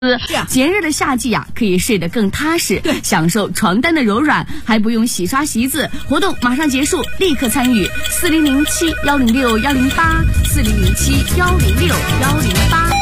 炎热的夏季呀，可以睡得更踏实，享受床单的柔软，还不用洗刷席子。活动马上结束，立刻参与4007-106-108，4007-106-108。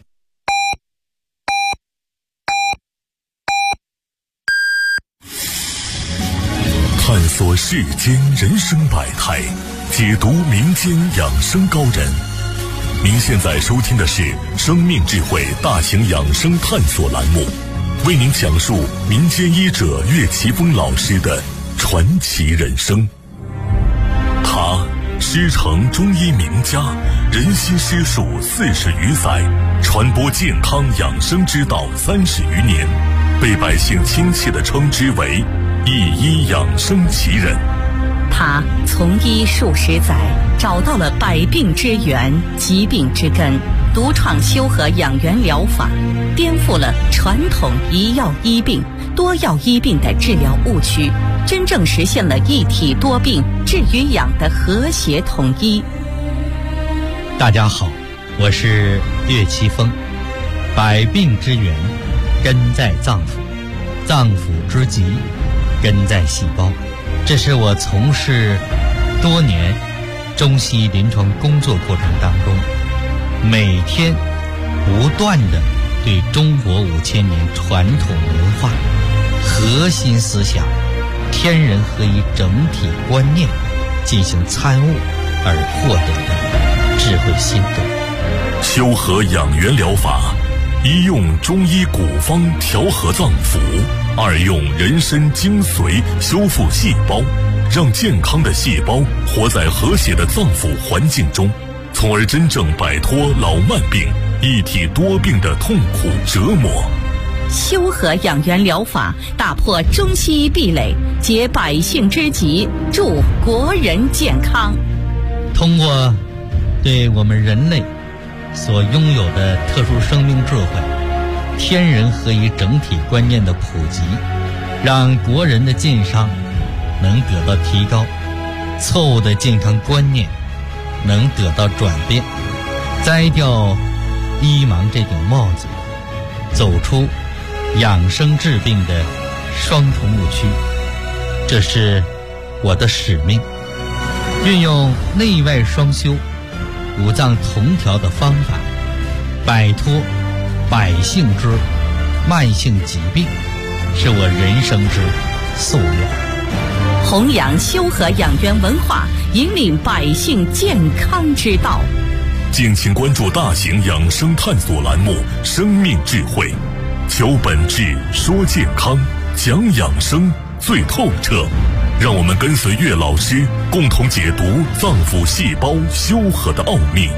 探索世间人生百态，解读民间养生高人。您现在收听的是生命智慧大型养生探索栏目，为您讲述民间医者岳奇峰老师的传奇人生。他师承中医名家，人心师术40余载，传播健康养生之道30余年，被百姓亲切地称之为一医养生奇人。 他从医数十载，找到了百病之源、疾病之根，独创修和养元疗法，颠覆了传统一药医病、多药医病的治疗误区，真正实现了一体多病、治与养的和谐统一。 大家好，我是岳奇峰。百病之源根在脏腑，脏腑之疾根在细胞。这是我从事多年中西医临床工作过程当中，每天不断地对中国5000年传统文化核心思想天人合一整体观念进行参悟而获得的智慧心得。 修和养元疗法，一用中医古方调和脏腑，二用人参精髓修复细胞，让健康的细胞活在和谐的脏腑环境中，从而真正摆脱老慢病、一体多病的痛苦折磨。 修和养元疗法打破中西医壁垒，解百姓之急，助国人健康。 通过对我们人类所拥有的特殊生命智慧、天人合一整体观念的普及，让国人的健康能得到提高，错误的健康观念能得到转变，摘掉医盲这顶帽子，走出养生治病的双重误区。这是我的使命，运用内外双修、五脏同调的方法，摆脱百姓之慢性疾病，是我人生之夙愿。 弘扬修和养元文化，引领百姓健康之道。 敬请关注大型养生探索栏目《生命智慧》，求本质，说健康，讲养生最透彻。让我们跟随岳老师，共同解读脏腑细胞修和的奥秘。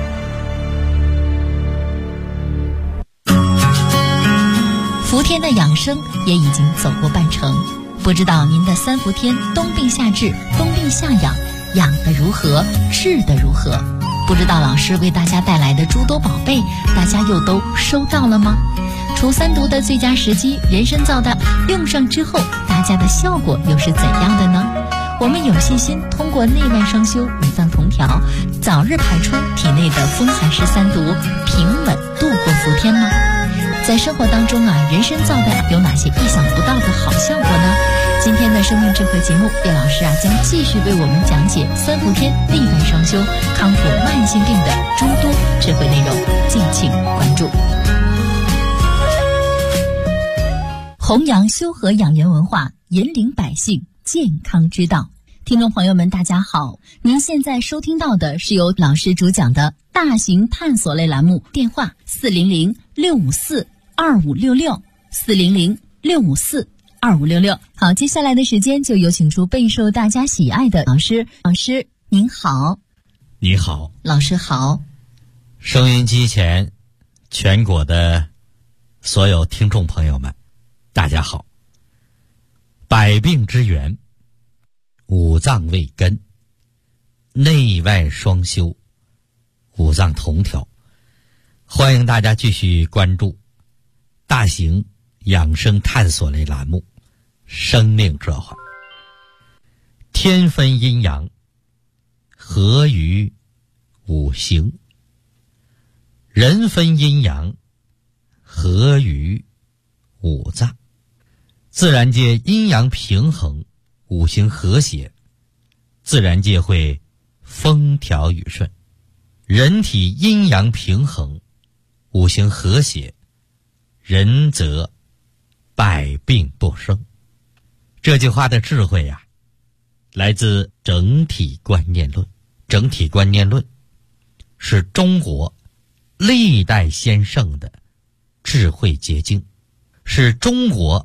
伏天的养生也已经走过半程，不知道您的3伏天冬病夏治、冬病夏养养得如何，治得如何？不知道老师为大家带来的诸多宝贝，大家又都收到了吗？除3毒的最佳时机，人参皂的用上之后，大家的效果又是怎样的呢？我们有信心通过内外双修、五脏同调，早日排出体内的风寒湿3毒，平稳度过伏天吗？在生活当中人参皂的有哪些意想不到的好效果呢？今天的生命智慧节目，岳老师将继续为我们讲解3伏天内外双修康复慢性病的诸多智慧内容，敬请关注。弘扬修和养元文化，引领百姓健康之道。听众朋友们大家好，您现在收听到的是由老师主讲的大型探索类栏目，电话400-654-2566，400-654-2566。好，接下来的时间就有请出备受大家喜爱的老师。老师您好。 你好。 老师好。 收音机前全国的所有听众朋友们大家好。百病之源，五脏为根，内外双修，五脏同调。欢迎大家继续关注大型养生探索类栏目生命智慧。天分阴阳，合于五行。人分阴阳， 合于五脏。自然界阴阳平衡，五行和谐，自然界会风调雨顺。人体阴阳平衡，五行和谐，人则百病不生。这句话的智慧呀，来自整体观念论。整体观念论是中国历代先圣的智慧结晶，是中国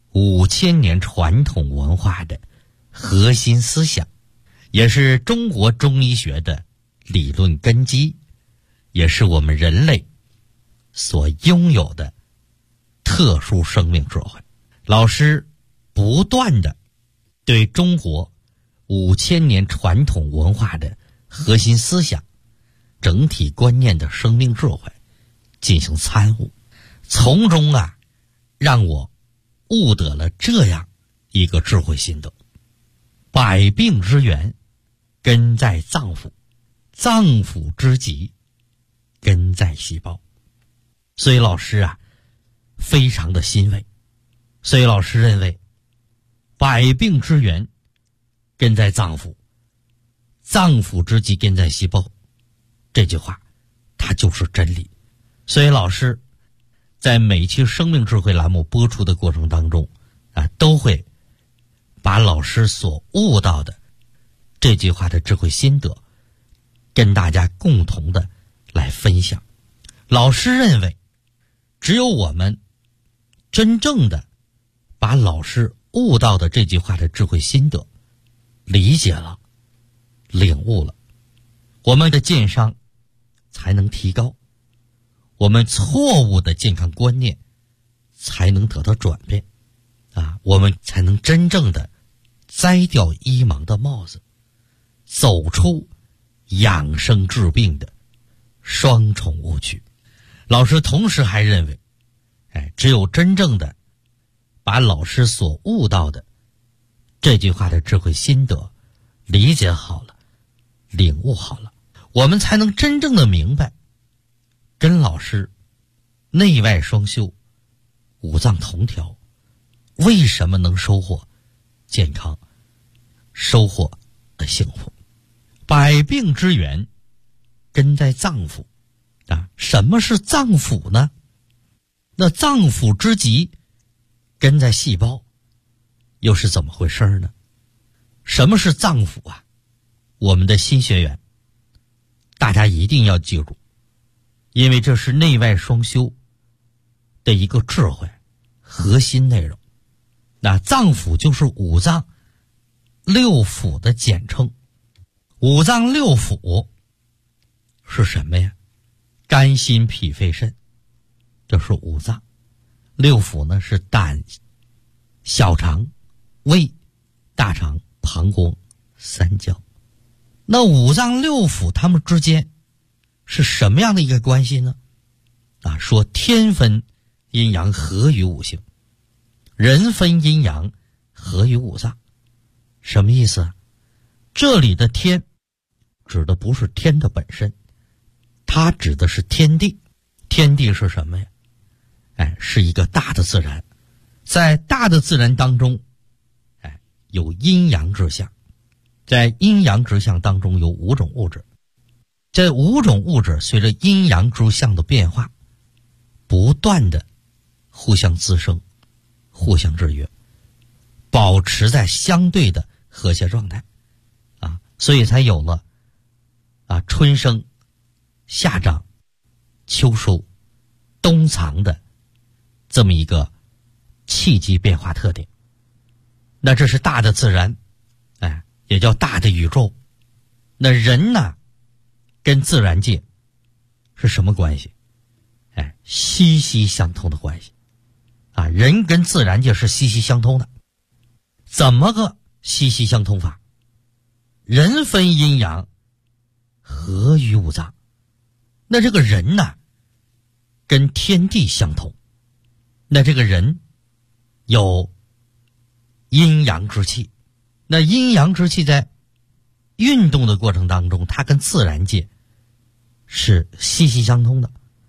5000年传统文化的核心思想，也是中国中医学的理论根基，也是我们人类所拥有的特殊生命智慧。老师不断的对中国5000年传统文化的核心思想、整体观念的生命智慧进行参悟，从中让我悟得了这样一个智慧心得：百病之源根在脏腑，脏腑之疾根在细胞。所以老师非常的欣慰。所以老师认为，百病之源根在脏腑，脏腑之疾根在细胞，这句话它就是真理。所以老师在每期生命智慧栏目播出的过程当中都会把老师所悟到的这句话的智慧心得跟大家共同的来分享。老师认为，只有我们真正的把老师悟到的这句话的智慧心得理解了、领悟了，我们的健商才能提高，我们错误的健康观念才能得到转变我们才能真正的摘掉医盲的帽子，走出养生治病的双重误区。老师同时还认为，只有真正的把老师所悟到的这句话的智慧心得理解好了、领悟好了，我们才能真正的明白，跟老师内外双修、五脏同调，为什么能收获健康、收获的幸福。百病之源根在脏腑什么是脏腑呢？那脏腑之疾根在细胞，又是怎么回事呢？什么是脏腑我们的新学员大家一定要记住，因为这是内外双修的一个智慧核心内容。那脏腑就是五脏六腑的简称。五脏六腑是什么呀？肝心脾肺肾，这是五脏。六腑呢是胆、小肠、胃、大肠、膀胱、三焦。那五脏六腑它们之间是什么样的一个关系呢？说天分阴阳合于五行，人分阴阳合于五脏。什么意思这里的天指的不是天的本身，它指的是天地。天地是什么呀？是一个大的自然。在大的自然当中有阴阳之象，在阴阳之象当中有5种物质。这5种物质随着阴阳之象的变化不断的互相滋生、互相制约，保持在相对的和谐状态所以才有了春生、夏长、秋收、冬藏的这么一个气机变化特点。那这是大的自然也叫大的宇宙。那人呢跟自然界是什么关系？息息相通的关系人跟自然界是息息相通的。怎么个息息相通法？人分阴阳合于五脏。那这个人呢跟天地相通，那这个人有阴阳之气。那阴阳之气在运动的过程当中，它跟自然界是息息相通的。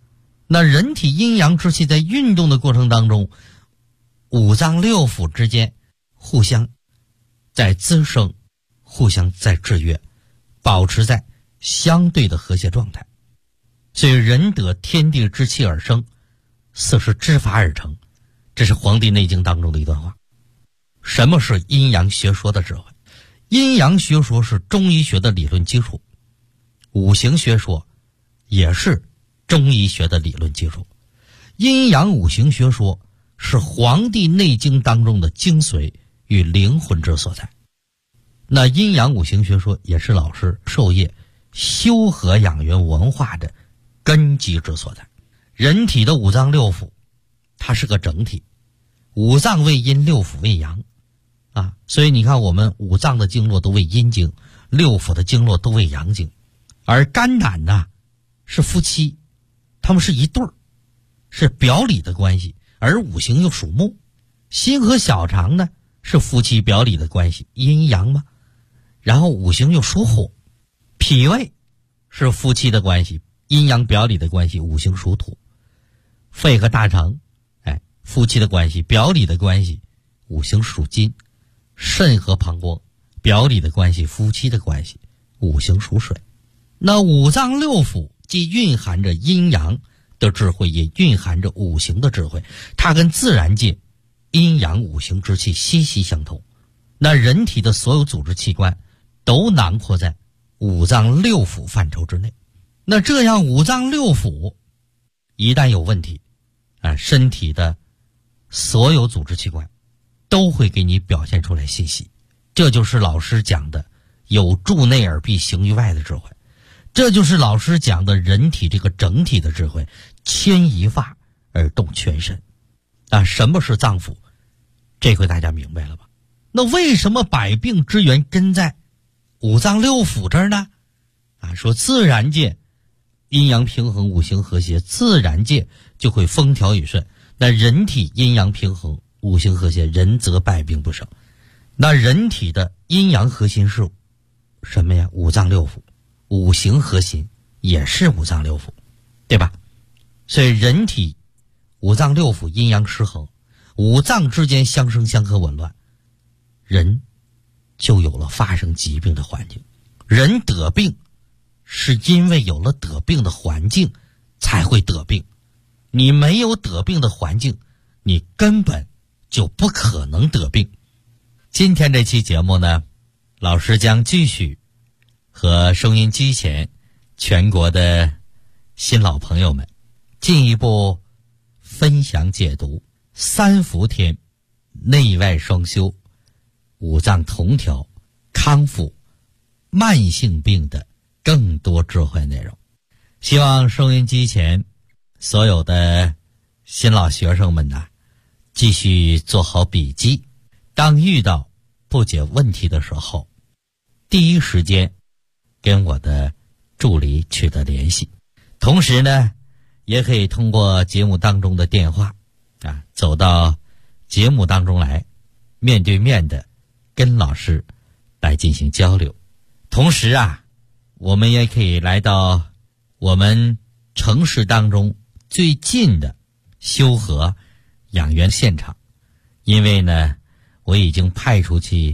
那人体阴阳之气在运动的过程当中，五脏六腑之间互相在滋生，互相在制约，保持在相对的和谐状态。所以人得天地之气而生，四时之法而成，这是《黄帝内经》当中的一段话。什么是阴阳学说的智慧？阴阳学说是中医学的理论基础，五行学说也是中医学的理论基础。阴阳五行学说是《黄帝内经》当中的精髓与灵魂之所在。那阴阳五行学说也是老师授业修和养元文化的根基之所在。人体的五脏六腑它是个整体，五脏为阴，六腑为阳啊，所以你看我们五脏的经络都为阴经，六腑的经络都为阳经。而肝胆呢是夫妻，他们是一对儿，是表里的关系，而五行又属木。心和小肠呢是夫妻表里的关系，阴阳嘛，然后五行又属火。脾胃是夫妻的关系，阴阳表里的关系，五行属土。肺和大肠夫妻的关系，表里的关系，五行属金。肾和膀胱表里的关系，夫妻的关系，五行属水。那五脏六腑既蕴含着阴阳的智慧，也蕴含着五行的智慧，它跟自然界阴阳五行之气息息相通。那人体的所有组织器官都囊括在五脏六腑范畴之内。那这样五脏六腑一旦有问题身体的所有组织器官都会给你表现出来信息。这就是老师讲的有助内而必行于外的智慧，这就是老师讲的人体这个整体的智慧，牵一发而动全身什么是脏腑？这回大家明白了吧？那为什么百病之源根在五脏六腑这儿呢？说自然界阴阳平衡，五行和谐，自然界就会风调雨顺。那人体阴阳平衡，五行和谐，人则百病不生。那人体的阴阳核心是什么呀？五脏六腑。五行核心也是五脏六腑，对吧？所以人体五脏六腑阴阳失衡，五脏之间相生相克紊乱，人就有了发生疾病的环境。人得病是因为有了得病的环境才会得病，你没有得病的环境，你根本就不可能得病。今天这期节目呢，老师将继续和收音机前全国的新老朋友们进一步分享解读三伏天内外双修、五脏同调、康复慢性病的更多智慧内容。希望收音机前所有的新老学生们继续做好笔记，当遇到不解问题的时候，第一时间跟我的助理取得联系。同时呢，也可以通过节目当中的电话走到节目当中来，面对面的跟老师来进行交流。同时我们也可以来到我们城市当中最近的修和养元现场，因为呢，我已经派出去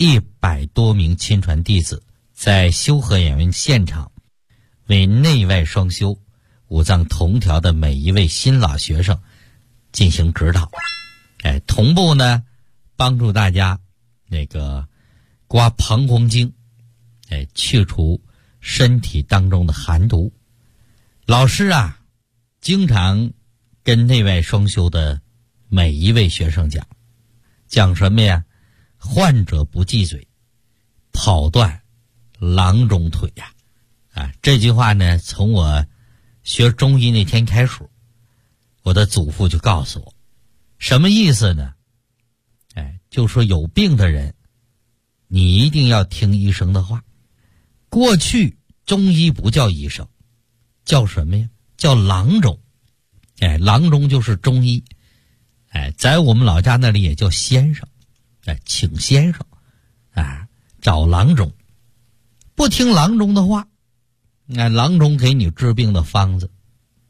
100多名亲传弟子，在修和养元现场为内外双修、五脏同调的每一位新老学生进行指导，同步呢帮助大家刮膀胱经，去除身体当中的寒毒。老师经常跟内外双修的每一位学生讲什么呀？患者不忌嘴，跑断郎中腿这句话呢，从我学中医那天开始，我的祖父就告诉我，什么意思呢？就说有病的人，你一定要听医生的话。过去中医不叫医生，叫什么呀？叫郎中。郎中就是中医。在我们老家那里也叫先生。请先生找郎中。不听郎中的话，郎中给你治病的方子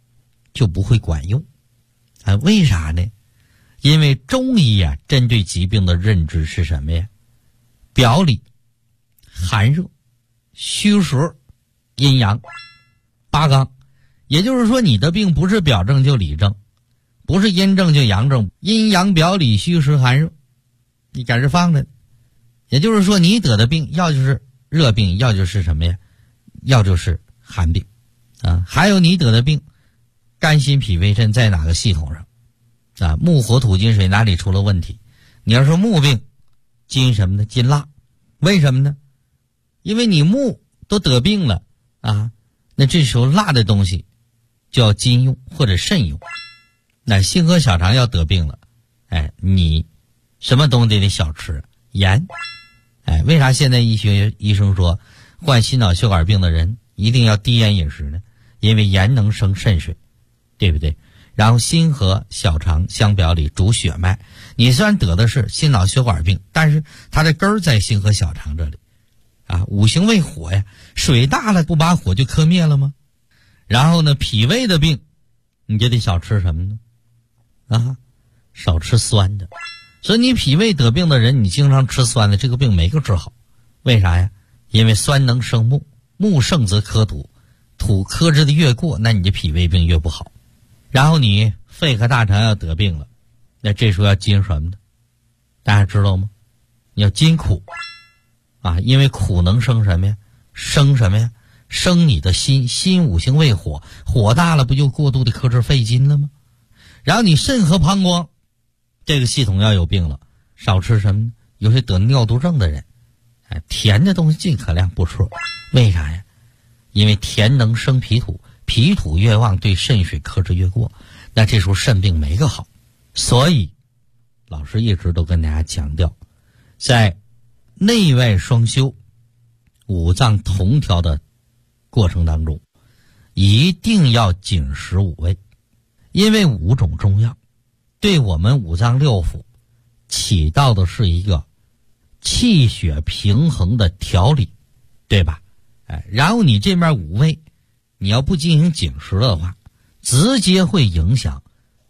就不会管用。为啥呢？因为中医啊，针对疾病的认知是什么呀？表里、寒热、虚实、阴阳、八纲。也就是说，你的病不是表症就里症，不是阴症就阳症，阴阳表里虚实寒热，你赶着放着。也就是说，你得的病要就是热病，要就是什么呀？要就是寒病啊。还有你得的病，肝心脾胃肾在哪个系统上啊？木火土金水哪里出了问题？你要说木病，金什么呢？金蜡。为什么呢？因为你木都得病了啊，那这时候辣的东西就要金用或者肾用。那心和小肠要得病了，你什么东西得少吃？盐。为啥现在医生说患心脑血管病的人一定要低盐饮食呢？因为盐能生肾水，对不对？然后心和小肠相表里主血脉，你虽然得的是心脑血管病，但是它的根儿在心和小肠这里啊。五行为火呀，水大了不把火就磕灭了吗？然后呢，脾胃的病你就得少吃什么呢？少吃酸的。所以你脾胃得病的人，你经常吃酸的，这个病没个治好。为啥呀？因为酸能生木，木盛则克土，土克制的越过，那你的脾胃病越不好。然后你肺和大肠要得病了，那这时候要金什么呢？大家知道吗？你要金苦啊，因为苦能生什么呀？生什么呀？生你的心，心五行为火，火大了不就过度的克制肺金了吗？然后你肾和膀胱这个系统要有病了，少吃什么呢？有些得尿毒症的人，甜的东西尽可量不吃。为啥呀？因为甜能生脾土，脾土越旺，对肾水克制越过，那这时候肾病没个好。所以老师一直都跟大家强调，在内外双修、五脏同调的过程当中，一定要紧食五味，因为5种中药对我们五脏六腑起到的是一个气血平衡的调理，对吧？然后你这边五味你要不进行紧食的话，直接会影响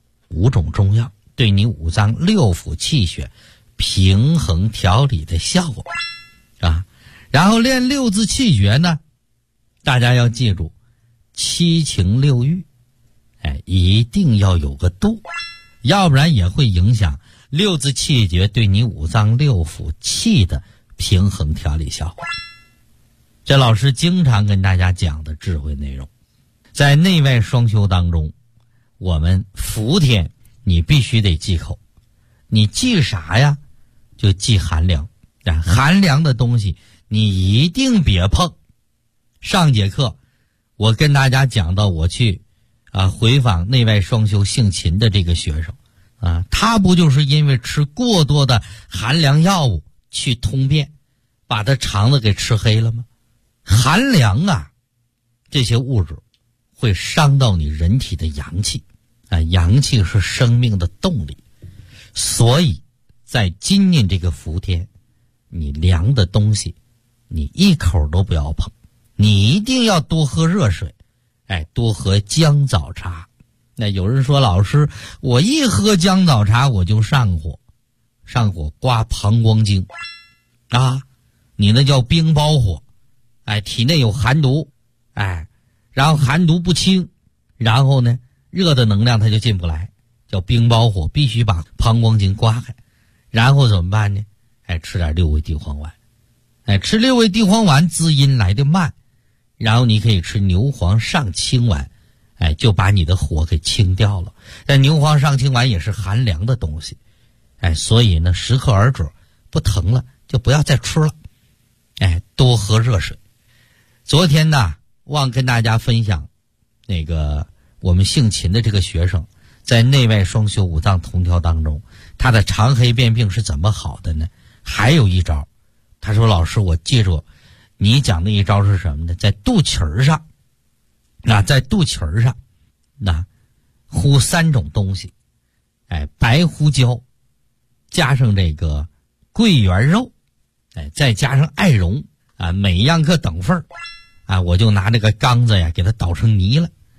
5种中药对你五脏六腑气血平衡调理的效果啊。然后练6字气诀呢，大家要记住7情6欲，一定要有个度，要不然也会影响6字气诀对你五脏六腑气的平衡调理效果。这老师经常跟大家讲的智慧内容，在内外双修当中，我们伏天你必须得忌口。你忌啥呀？就忌寒凉，寒凉的东西你一定别碰。上节课我跟大家讲到，我去回访内外双修姓秦的这个学生他不就是因为吃过多的寒凉药物去通便，把他肠子给吃黑了吗？寒凉这些物质会伤到你人体的阳气阳气是生命的动力。所以在今年这个伏天，你凉的东西你一口都不要碰，你一定要多喝热水，多喝姜枣茶。那有人说，老师我一喝姜枣茶我就上火刮膀胱经你那叫冰包火，体内有寒毒，然后寒毒不清，然后呢热的能量它就进不来，叫冰包火，必须把膀胱经刮开。然后怎么办呢？吃点6味地黄丸，吃6味地黄丸滋阴来得慢，然后你可以吃牛黄上清丸，就把你的火给清掉了。但牛黄上清丸也是寒凉的东西，所以呢适可而止，不疼了就不要再吃了，多喝热水。昨天呢忘跟大家分享那个我们姓秦的这个学生在内外双修五脏同调当中，他的肠黑便病是怎么好的呢？还有一招，他说老师我记住你讲的一招是什么呢？在肚脐上在肚脐上糊3种东西，白胡椒加上这个桂圆肉，再加上艾绒每样各等份我就拿这个缸子给它捣成泥了，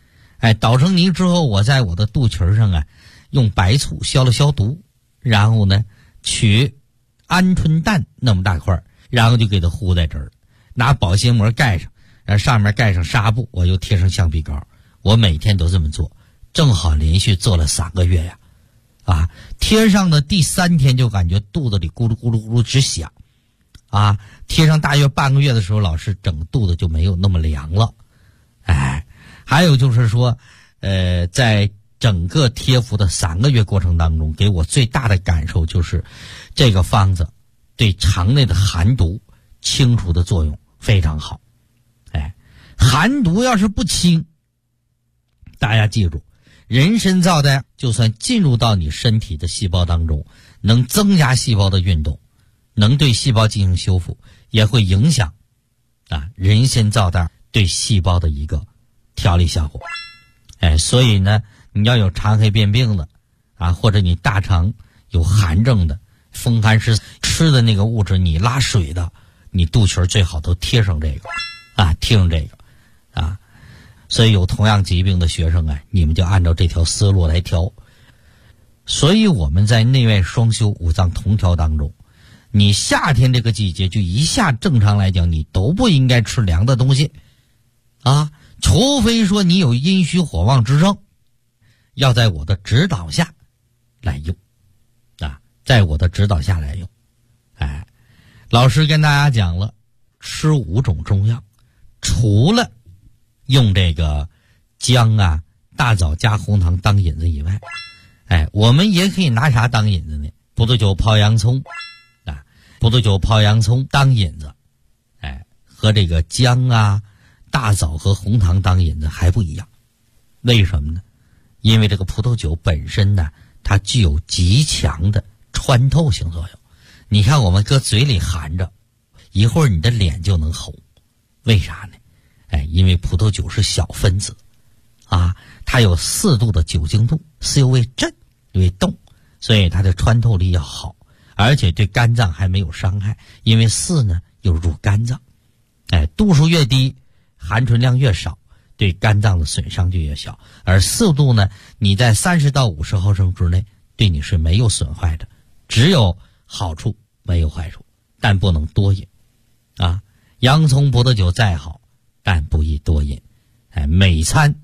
捣成泥之后，我在我的肚脐上用白醋消了消毒，然后呢取鹌鹑蛋那么大块，然后就给它糊在这儿，拿保鲜膜盖上，然后上面盖上纱布，我又贴上橡皮膏。我每天都这么做，正好连续做了3个月呀。贴上的第3天就感觉肚子里咕噜咕噜咕噜直响。贴上大约半个月的时候，老师整个肚子就没有那么凉了。还有就是说，在整个贴服的3个月过程当中，给我最大的感受就是这个方子对肠内的寒毒清除的作用非常好。寒毒要是不清，大家记住，人参皂苷就算进入到你身体的细胞当中，能增加细胞的运动，能对细胞进行修复，也会影响人参皂苷对细胞的一个调理效果。所以呢，你要有肠黑便病的或者你大肠有寒症的，风寒湿吃的那个物质你拉水的，你肚脐最好都贴上这个贴上这个所以有同样疾病的学生你们就按照这条思路来调。所以我们在内外双修五脏同调当中，你夏天这个季节就一下正常来讲你都不应该吃凉的东西除非说你有阴虚火旺之症，要在我的指导下来用在我的指导下来用。老师跟大家讲了，吃5种中药，除了用这个姜大枣加红糖当引子以外，我们也可以拿啥当引子呢？葡萄酒泡洋葱葡萄酒泡洋葱当引子，和这个姜大枣和红糖当引子还不一样。为什么呢？因为这个葡萄酒本身呢，它具有极强的穿透性作用。你看我们搁嘴里含着，一会儿你的脸就能红。为啥呢？因为葡萄酒是小分子它有4度的酒精度，是又为震为动，所以它的穿透力要好，而且对肝脏还没有伤害，因为4呢又入肝脏。度数越低，含醇量越少，对肝脏的损伤就越小。而4度呢，你在30到50毫升之内，对你是没有损害的，只有好处没有坏处，但不能多饮洋葱葡萄酒再好，但不宜多饮。每餐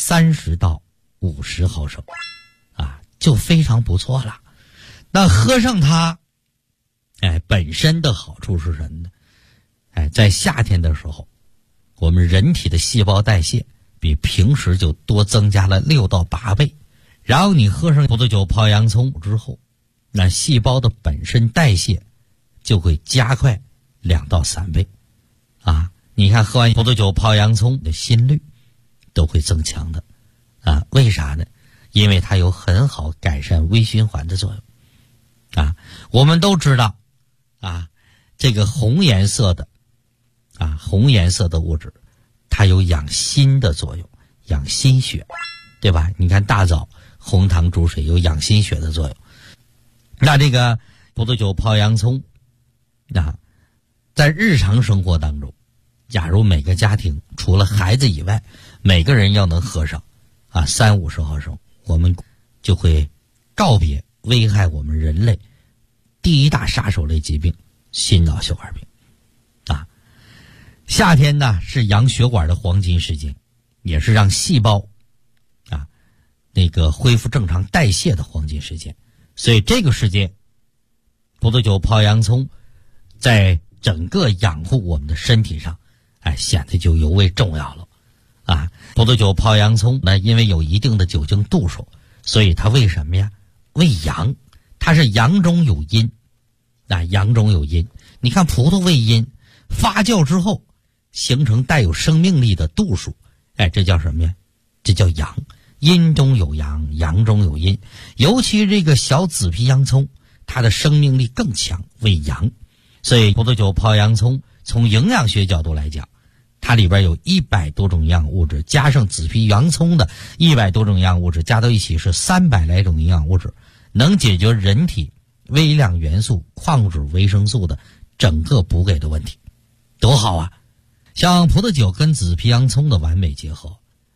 30到50毫升就非常不错了。那喝上它本身的好处是什么呢？在夏天的时候，我们人体的细胞代谢比平时就多增加了6到8倍。然后你喝上葡萄酒泡洋葱之后，那细胞的本身代谢就会加快2到3倍你看喝完葡萄酒泡洋葱的心率都会增强的为啥呢？因为它有很好改善微循环的作用我们都知道这个红颜色的物质它有养心的作用，养心血，对吧？你看大枣红糖煮水有养心血的作用。那这个葡萄酒泡洋葱在日常生活当中，假如每个家庭除了孩子以外，每个人要能喝上30-50毫升，我们就会告别危害我们人类第一大杀手类疾病心脑血管病夏天呢是养血管的黄金时间，也是让细胞那个恢复正常代谢的黄金时间。所以这个时间葡萄酒泡洋葱在整个养护我们的身体上显得就尤为重要了葡萄酒泡洋葱呢，因为有一定的酒精度数，所以它为什么呀？为阳，它是阳中有阴阳中有阴。你看葡萄为阴，发酵之后形成带有生命力的度数这叫什么呀？这叫阳。阴中有阳，阳中有阴。尤其这个小紫皮洋葱，它的生命力更强，为阳。所以葡萄酒泡洋葱从营养学角度来讲，它里边有100多种营养物质，加上紫皮洋葱的100多种营养物质，加到一起是300来种营养物质，能解决人体微量元素、矿物质、维生素的整个补给的问题，多好像葡萄酒跟紫皮洋葱的完美结合，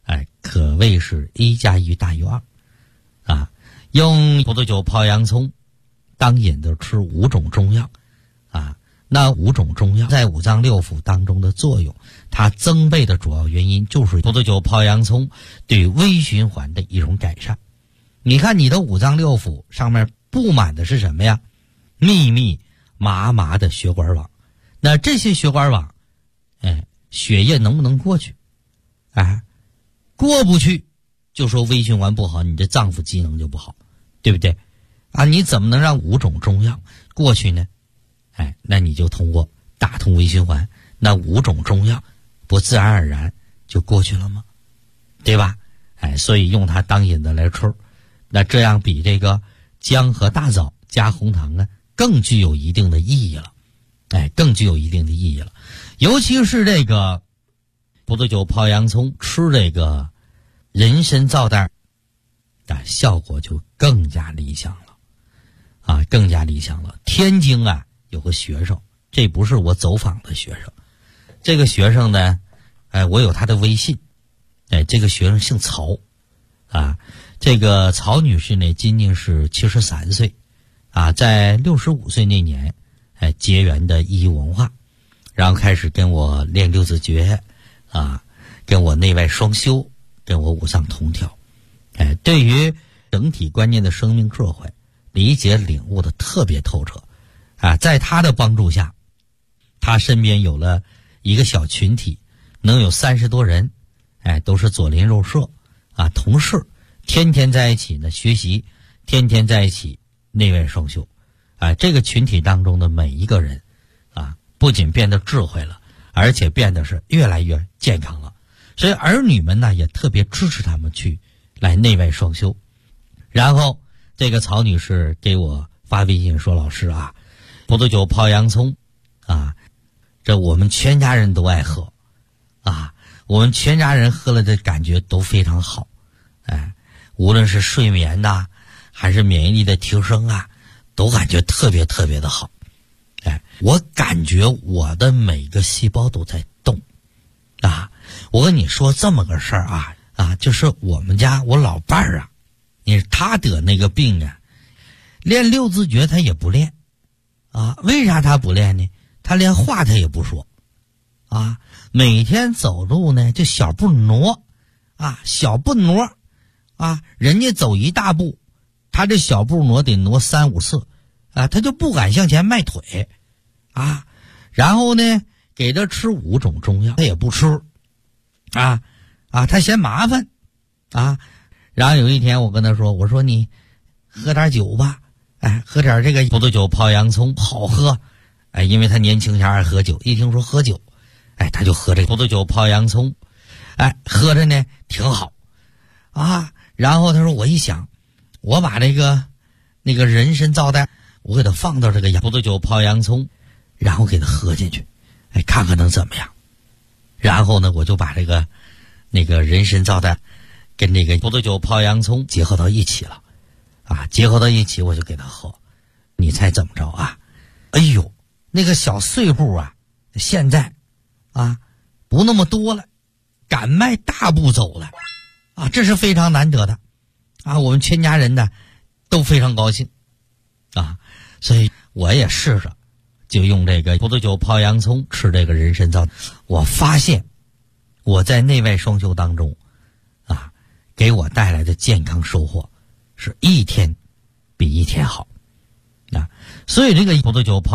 可谓是一加一大于2啊。用葡萄酒泡洋葱当引子吃5种中药啊，那5种中药在五脏六腑当中的作用，它增倍的主要原因就是葡萄酒泡洋葱对微循环的一种改善。你看你的五脏六腑上面布满的是什么呀？密密麻麻的血管网。那这些血管网，血液能不能过去？过不去，就说微循环不好，你的脏腑机能就不好，对不对？你怎么能让5种中药过去呢？那你就通过打通微循环，那5种中药不自然而然就过去了吗？对吧？所以用它当引子来吃，那这样比这个姜和大枣加红糖呢更具有一定的意义了。更具有一定的意义了。尤其是这个葡萄酒泡洋葱吃这个人参皂蛋，效果就更加理想了更加理想了。天津有个学生，这不是我走访的学生，这个学生呢我有他的微信，这个学生姓曹这个曹女士呢今年是73岁在65岁那年结缘的医文化，然后开始跟我练六字诀跟我内外双修，跟我五脏同调，对于整体观念的生命智慧理解领悟的特别透彻在他的帮助下，他身边有了一个小群体，能有30多人，都是左邻右舍同事，天天在一起呢学习，天天在一起内外双修这个群体当中的每一个人不仅变得智慧了，而且变得是越来越健康了。所以儿女们呢也特别支持他们去来内外双修。然后这个曹女士给我发微信说，老师葡萄酒泡洋葱这我们全家人都爱喝我们全家人喝了的感觉都非常好无论是睡眠还是免疫力的提升都感觉特别特别的好。我感觉我的每个细胞都在动我跟你说这么个事儿就是我们家我老伴儿他得那个病练六字诀他也不练为啥他不练呢？他连话他也不说每天走路呢就小步挪小步挪人家走1大步，他这小步挪得挪3、5次他就不敢向前迈腿然后呢给他吃5种中药他也不吃他嫌麻烦然后有一天我跟他说，我说你喝点酒吧喝点这个葡萄酒泡洋葱好喝因为他年轻前爱喝酒，一听说喝酒他就喝这个葡萄酒泡洋葱喝着呢挺好然后他说，我一想我把那个人参皂蛋我给他放到这个葡萄酒泡洋葱，然后给他喝进去看看能怎么样。然后呢我就把那个人参皂蛋跟那个葡萄酒泡洋葱结合到一起了结合到一起我就给他喝。你猜怎么着哎呦，那个小碎步现在不那么多了，敢迈大步走了这是非常难得的我们全家人呢都非常高兴所以我也试着就用这个葡萄酒泡洋葱吃这个人参皂，我发现我在内外双修当中给我带来的健康收获是一天比一天好所以这个葡萄酒泡